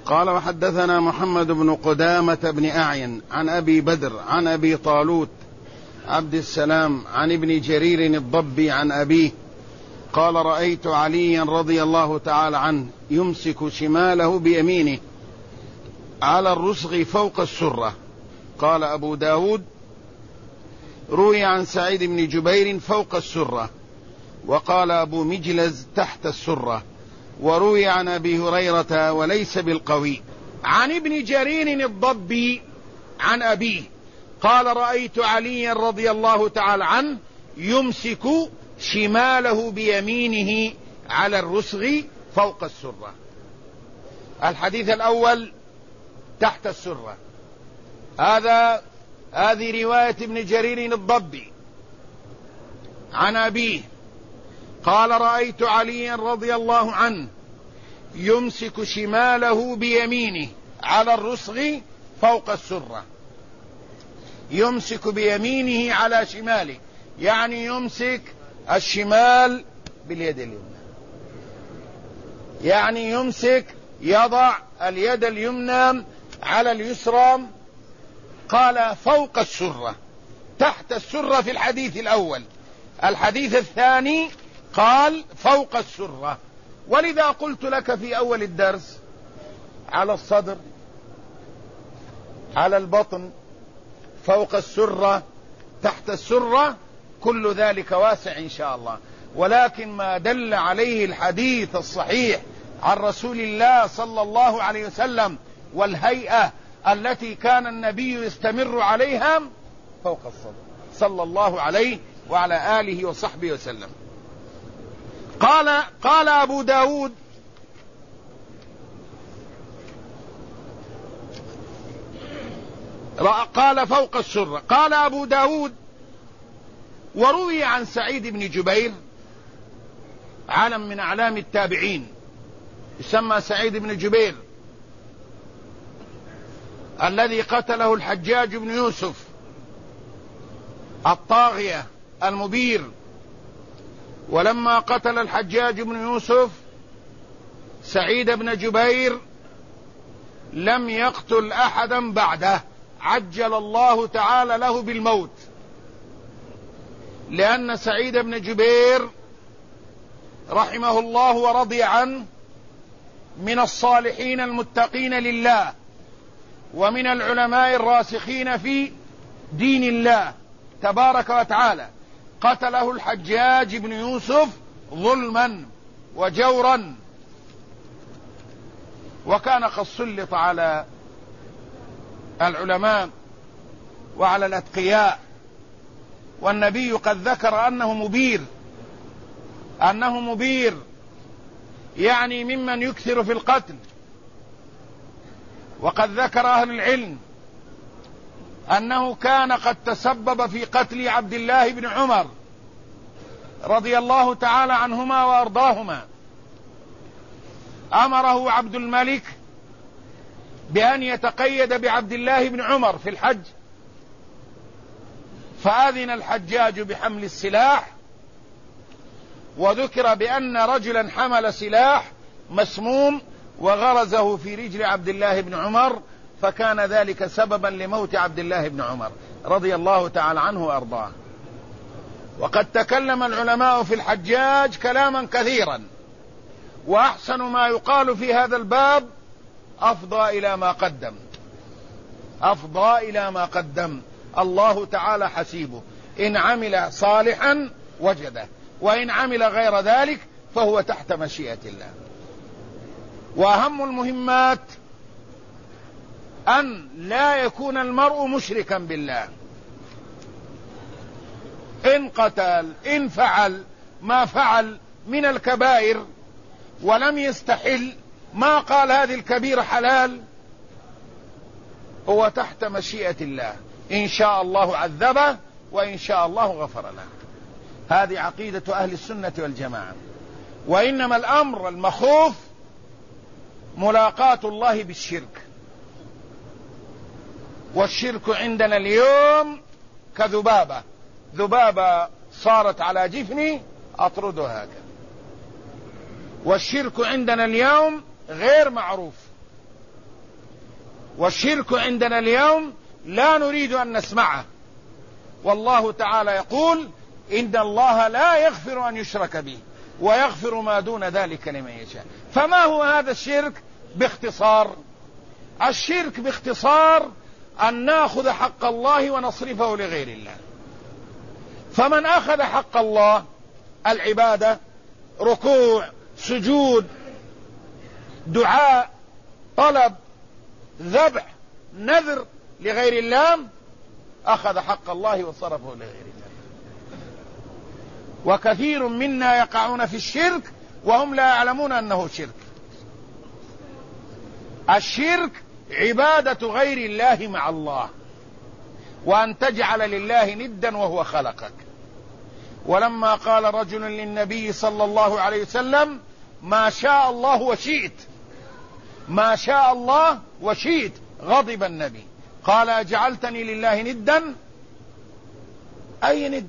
قال وحدثنا محمد بن قدامة بن أعين عن أبي بدر عن أبي طالوت عبد السلام عن ابن جرير الضبي عن أبيه قال رأيت عليا رضي الله تعالى عنه يمسك شماله بيمينه على الرسغ فوق السرة. قال أبو داود روي عن سعيد بن جبير فوق السرة، وقال أبو مجلز تحت السرة، وروي عن أبي هريرة وليس بالقوي. عن ابن جرير الضبي عن أبيه قال رأيت عليا رضي الله تعالى عنه يمسك شماله بيمينه على الرسغ فوق السرة. الحديث الأول تحت السرة، هذه رواية ابن جرير الضبي عن أبيه قال رأيت عليا رضي الله عنه يمسك شماله بيمينه على الرسغ فوق السرة. يمسك بيمينه على شماله، يعني يمسك الشمال باليد اليمنى، يعني يضع اليد اليمنى على اليسرى. قال فوق السرة، تحت السرة في الحديث الأول. الحديث الثاني قال فوق السرة. ولذا قلت لك في أول الدرس على الصدر، على البطن، فوق السرة، تحت السرة، كل ذلك واسع إن شاء الله. ولكن ما دل عليه الحديث الصحيح عن رسول الله صلى الله عليه وسلم والهيئة التي كان النبي يستمر عليها فوق الصدر صلى الله عليه وعلى آله وصحبه وسلم. قال أبو داود قال فوق السرة. قال أبو داود وروي عن سعيد بن جبير، علم من أعلام التابعين، يسمى سعيد بن جبير، الذي قتله الحجاج بن يوسف الطاغية المبير. ولما قتل الحجاج بن يوسف سعيد بن جبير لم يقتل أحدا بعده، عجل الله تعالى له بالموت، لأن سعيد بن جبير رحمه الله ورضي عنه من الصالحين المتقين لله، ومن العلماء الراسخين في دين الله تبارك وتعالى. قتله الحجاج بن يوسف ظلما وجورا، وكان قد سلط على العلماء وعلى الأتقياء، والنبي قد ذكر أنه مبير، يعني ممن يكثر في القتل. وقد ذكر أهل العلم أنه كان قد تسبب في قتل عبد الله بن عمر رضي الله تعالى عنهما وأرضاهما. أمره عبد الملك بأن يتقيد بعبد الله بن عمر في الحج، فأذن الحجاج بحمل السلاح، وذكر بأن رجلا حمل سلاح مسموم وغرزه في رجل عبد الله بن عمر، فكان ذلك سببا لموت عبد الله بن عمر رضي الله تعالى عنه وأرضاه. وقد تكلم العلماء في الحجاج كلاما كثيرا، وأحسن ما يقال في هذا الباب أفضى إلى ما قدم. الله تعالى حسيبه، إن عمل صالحا وجده، وإن عمل غير ذلك فهو تحت مشيئة الله. وأهم المهمات أن لا يكون المرء مشركا بالله. إن قتل، إن فعل ما فعل من الكبائر ولم يستحل، ما قال هذه الكبيرة حلال، هو تحت مشيئة الله، إن شاء الله عذبه وإن شاء الله غفر له. هذه عقيدة أهل السنة والجماعة. وإنما الأمر المخوف ملاقاة الله بالشرك، والشرك عندنا اليوم ذبابة صارت على جفني أطردها هكذا. والشرك عندنا اليوم غير معروف، والشرك عندنا اليوم لا نريد أن نسمعه. والله تعالى يقول إن الله لا يغفر أن يشرك به ويغفر ما دون ذلك لمن يشاء. فما هو هذا الشرك باختصار؟ الشرك باختصار أن نأخذ حق الله ونصرفه لغير الله. فمن أخذ حق الله العبادة، ركوع، سجود، دعاء، طلب، ذبح، نذر لغير الله، أخذ حق الله وصرفه لغير الله. وكثير منا يقعون في الشرك وهم لا يعلمون أنه شرك. الشرك عبادة غير الله مع الله، وأن تجعل لله ندا وهو خلقك. ولما قال رجل للنبي صلى الله عليه وسلم ما شاء الله وشئت، ما شاء الله وشئت، غضب النبي قال أجعلتني لله ندا؟ أي ند؟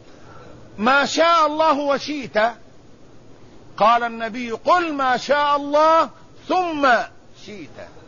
ما شاء الله وشئت. قال النبي قل ما شاء الله ثم شئت.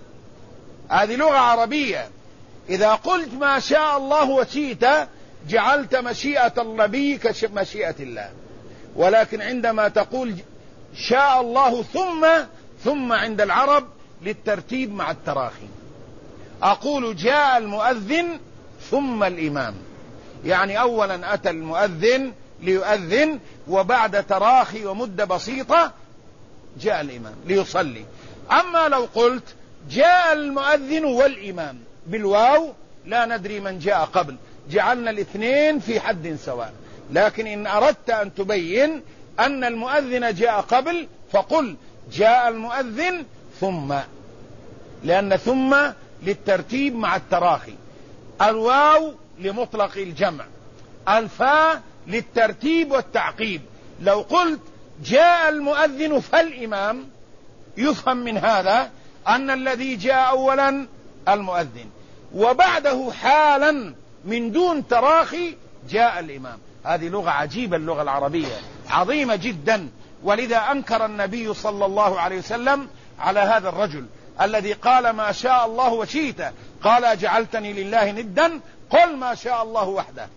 هذه لغة عربية. إذا قلت ما شاء الله وشئت جعلت مشيئة النبي كمشيئة الله. ولكن عندما تقول شاء الله ثم عند العرب للترتيب مع التراخي. أقول جاء المؤذن ثم الإمام، يعني أولا أتى المؤذن ليؤذن، وبعد تراخي ومدة بسيطة جاء الإمام ليصلي. أما لو قلت جاء المؤذن والإمام بالواو لا ندري من جاء قبل، جعلنا الاثنين في حد سواء. لكن إن أردت أن تبين أن المؤذن جاء قبل فقل جاء المؤذن ثم، لأن ثم للترتيب مع التراخي، الواو لمطلق الجمع، الفاء للترتيب والتعقيب. لو قلت جاء المؤذن فالإمام يفهم من هذا أن الذي جاء أولا المؤذن، وبعده حالا من دون تراخي جاء الإمام. هذه لغة عجيبة، اللغة العربية عظيمة جدا. ولذا أنكر النبي صلى الله عليه وسلم على هذا الرجل الذي قال ما شاء الله وشئت، قال أجعلتني لله ندا؟ قل ما شاء الله وحده.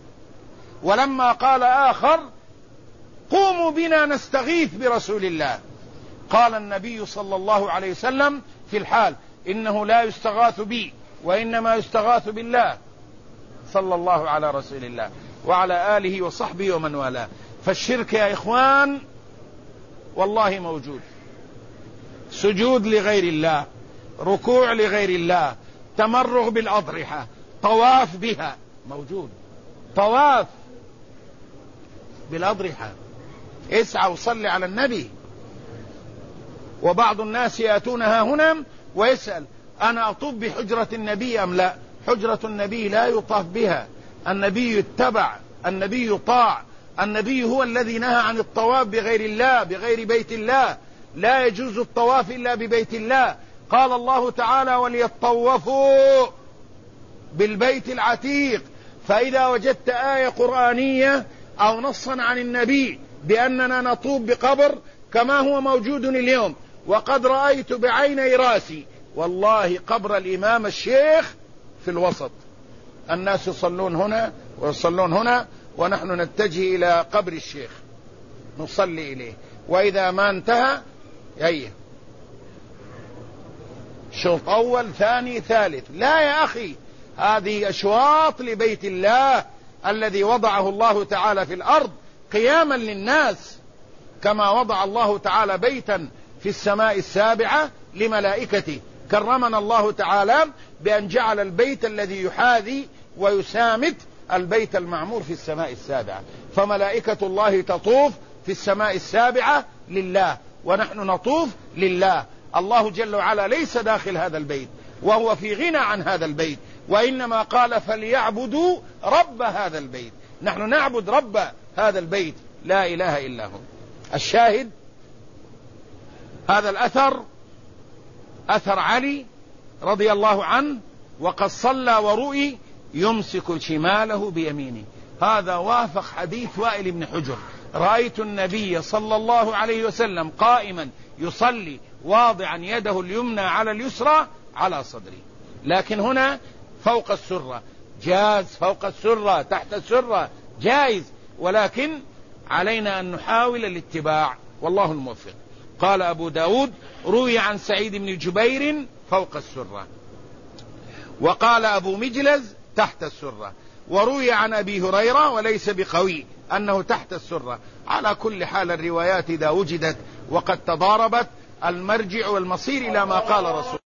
ولما قال آخر قوموا بنا نستغيث برسول الله، قال النبي صلى الله عليه وسلم في الحال إنه لا يستغاث بي وإنما يستغاث بالله، صلى الله على رسول الله وعلى آله وصحبه ومن والاه. فالشرك يا إخوان والله موجود، سجود لغير الله، ركوع لغير الله، تمرغ بالأضرحة، طواف بها موجود، طواف بالأضرحة، اسعى وصلي على النبي. وبعض الناس يأتونها هنا ويسأل أنا أطوف بحجرة النبي أم لا؟ حجرة النبي لا يطاف بها، النبي يتبع، النبي يطاع، النبي هو الذي نهى عن الطواف بغير الله، بغير بيت الله، لا يجوز الطواف إلا ببيت الله. قال الله تعالى وليطوفوا بالبيت العتيق. فإذا وجدت آية قرآنية أو نصا عن النبي بأننا نطوف بقبر كما هو موجود اليوم، وقد رأيت بعيني راسي والله قبر الإمام الشيخ في الوسط، الناس يصلون هنا ويصلون هنا، ونحن نتجه إلى قبر الشيخ نصلي إليه، وإذا ما انتهى هيا شوط أول ثاني ثالث. لا يا أخي، هذه أشواط لبيت الله الذي وضعه الله تعالى في الأرض قياما للناس، كما وضع الله تعالى بيتا في السماء السابعة لملائكته. كرمنا الله تعالى بأن جعل البيت الذي يحاذي ويسامت البيت المعمور في السماء السابعة، فملائكة الله تطوف في السماء السابعة لله، ونحن نطوف لله. الله جل وعلا ليس داخل هذا البيت وهو في غنى عن هذا البيت، وإنما قال فليعبدوا رب هذا البيت. نحن نعبد رب هذا البيت لا إله إلا هو. الشاهد هذا الأثر أثر علي رضي الله عنه، وقد صلى ورؤي يمسك شماله بيمينه. هذا وافق حديث وائل بن حجر: رأيت النبي صلى الله عليه وسلم قائما يصلي واضعا يده اليمنى على اليسرى على صدره. لكن هنا فوق السرة جاز، فوق السرة تحت السرة جائز، ولكن علينا أن نحاول الاتباع والله الموفق. قال أبو داود: روي عن سعيد بن جبير فوق السرة، وقال أبو مجلز تحت السرة، وروي عن أبي هريرة وليس بقوي أنه تحت السرة. على كل حال الروايات إذا وجدت وقد تضاربت المرجع والمصير إلى ما قال رسول